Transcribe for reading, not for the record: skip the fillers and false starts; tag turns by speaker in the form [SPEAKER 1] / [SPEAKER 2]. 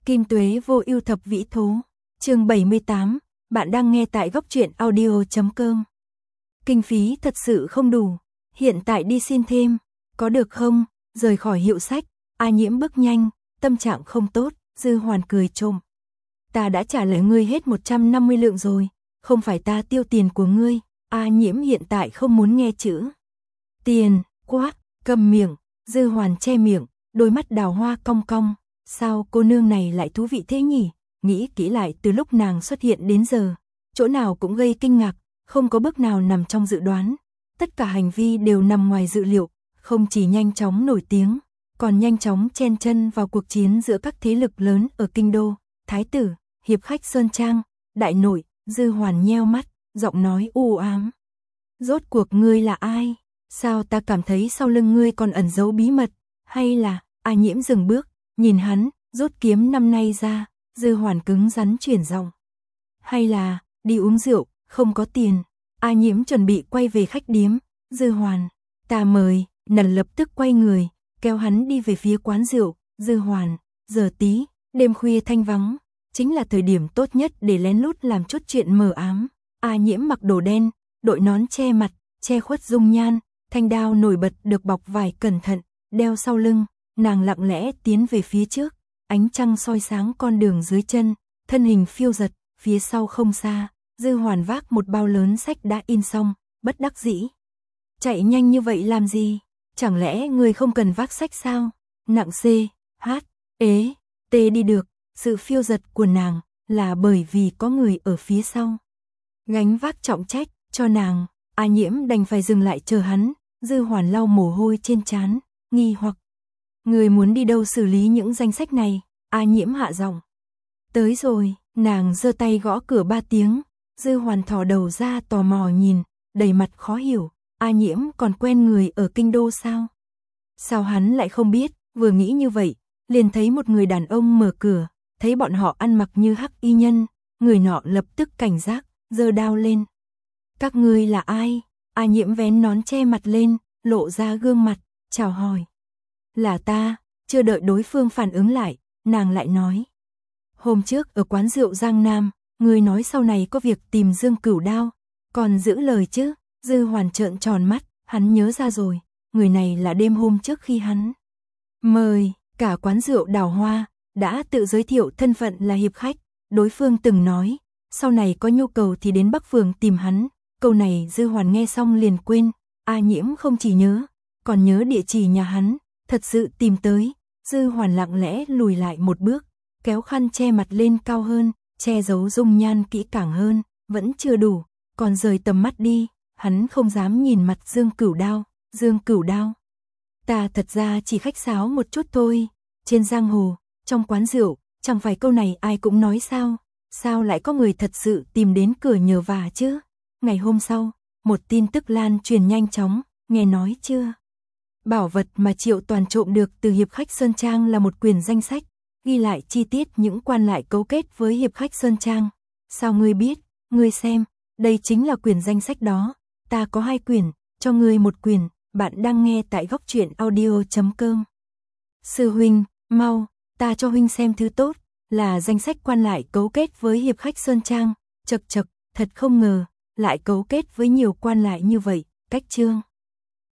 [SPEAKER 1] Kim Tuế vô ưu thập vĩ thố. Chương 78, bạn đang nghe tại góc truyện audio.com. Kinh phí thật sự không đủ, hiện tại đi xin thêm, có được không? Rời khỏi hiệu sách, A Nhiễm bước nhanh, tâm trạng không tốt, Dư Hoàn cười trộm. Ta đã trả lời ngươi hết 150 lượng rồi, không phải ta tiêu tiền của ngươi. A Nhiễm hiện tại không muốn nghe chữ tiền, quát, cầm miệng. Dư Hoàn che miệng, đôi mắt đào hoa cong cong. Sao cô nương này lại thú vị thế nhỉ? Nghĩ kỹ lại từ lúc nàng xuất hiện đến giờ, chỗ nào cũng gây kinh ngạc, không có bước nào nằm trong dự đoán. Tất cả hành vi đều nằm ngoài dự liệu, không chỉ nhanh chóng nổi tiếng, còn nhanh chóng chen chân vào cuộc chiến giữa các thế lực lớn ở kinh đô. Thái tử, hiệp khách Sơn Trang, đại nội. Dư Hoàn nheo mắt, giọng nói u ám. Rốt cuộc ngươi là ai? Sao ta cảm thấy sau lưng ngươi còn ẩn giấu bí mật? Hay là... A Nhiễm dừng bước, nhìn hắn, rút kiếm năm nay ra. Dư Hoàn cứng rắn chuyển giọng. Hay là, đi uống rượu, không có tiền. A Nhiễm chuẩn bị quay về khách điếm. Dư Hoàn, ta mời. Nàng lập tức quay người, kéo hắn đi về phía quán rượu. Dư Hoàn, giờ tí, đêm khuya thanh vắng, chính là thời điểm tốt nhất để lén lút làm chút chuyện mờ ám. A Nhiễm mặc đồ đen, đội nón che mặt, che khuất dung nhan, thanh đao nổi bật được bọc vải cẩn thận, đeo sau lưng. Nàng lặng lẽ tiến về phía trước, ánh trăng soi sáng con đường dưới chân, thân hình phiêu giật. Phía sau không xa, Dư Hoàn vác một bao lớn sách đã in xong, bất đắc dĩ. Chạy nhanh như vậy làm gì? Chẳng lẽ người không cần vác sách sao? Nặng C, H, ế, T đi được. Sự phiêu giật của nàng là bởi vì có người ở phía sau gánh vác trọng trách cho nàng. A Nhiễm đành phải dừng lại chờ hắn. Dư Hoàn lau mồ hôi trên trán, nghi hoặc. Người muốn đi đâu xử lý những danh sách này? A Nhiễm hạ giọng. Tới rồi. Nàng giơ tay gõ cửa 3 tiếng. Dư Hoàn thò đầu ra tò mò nhìn, đầy mặt khó hiểu. A Nhiễm còn quen người ở kinh đô sao? Sao hắn lại không biết? Vừa nghĩ như vậy, liền thấy một người đàn ông mở cửa, thấy bọn họ ăn mặc như hắc y nhân, người nọ lập tức cảnh giác, giơ đao lên. Các ngươi là ai? A Nhiễm vén nón che mặt lên, lộ ra gương mặt, chào hỏi. Là ta. Chưa đợi đối phương phản ứng lại, nàng lại nói. Hôm trước ở quán rượu Giang Nam, ngươi nói sau này có việc tìm Dương Cửu Đao, còn giữ lời chứ? Dư Hoàn trợn tròn mắt, hắn nhớ ra rồi, người này là đêm hôm trước khi hắn mời cả quán rượu Đào Hoa, đã tự giới thiệu thân phận là hiệp khách. Đối phương từng nói, sau này có nhu cầu thì đến Bắc Phường tìm hắn. Câu này Dư Hoàn nghe xong liền quên. A Nhiễm không chỉ nhớ, còn nhớ địa chỉ nhà hắn. Thật sự tìm tới. Dư Hoàn lặng lẽ lùi lại một bước, kéo khăn che mặt lên cao hơn, che giấu dung nhan kỹ càng hơn. Vẫn chưa đủ, còn rời tầm mắt đi. Hắn không dám nhìn mặt Dương Cửu Đao. Dương Cửu Đao, ta thật ra chỉ khách sáo một chút thôi. Trên giang hồ, trong quán rượu, chẳng phải câu này ai cũng nói sao? Sao lại có người thật sự tìm đến cửa nhờ vả chứ? Ngày hôm sau, một tin tức lan truyền nhanh chóng, nghe nói chưa? Bảo vật mà Triệu Toàn trộm được từ hiệp khách Sơn Trang là một quyển danh sách, ghi lại chi tiết những quan lại cấu kết với hiệp khách Sơn Trang. Sao ngươi biết? Ngươi xem, đây chính là quyển danh sách đó. Ta có 2 quyển, cho ngươi 1 quyển. Bạn đang nghe tại góc truyện audio.com. Sư huynh, mau, ta cho huynh xem thứ tốt, là danh sách quan lại cấu kết với hiệp khách Sơn Trang. Chậc chậc, thật không ngờ, lại cấu kết với nhiều quan lại như vậy. Cách chương.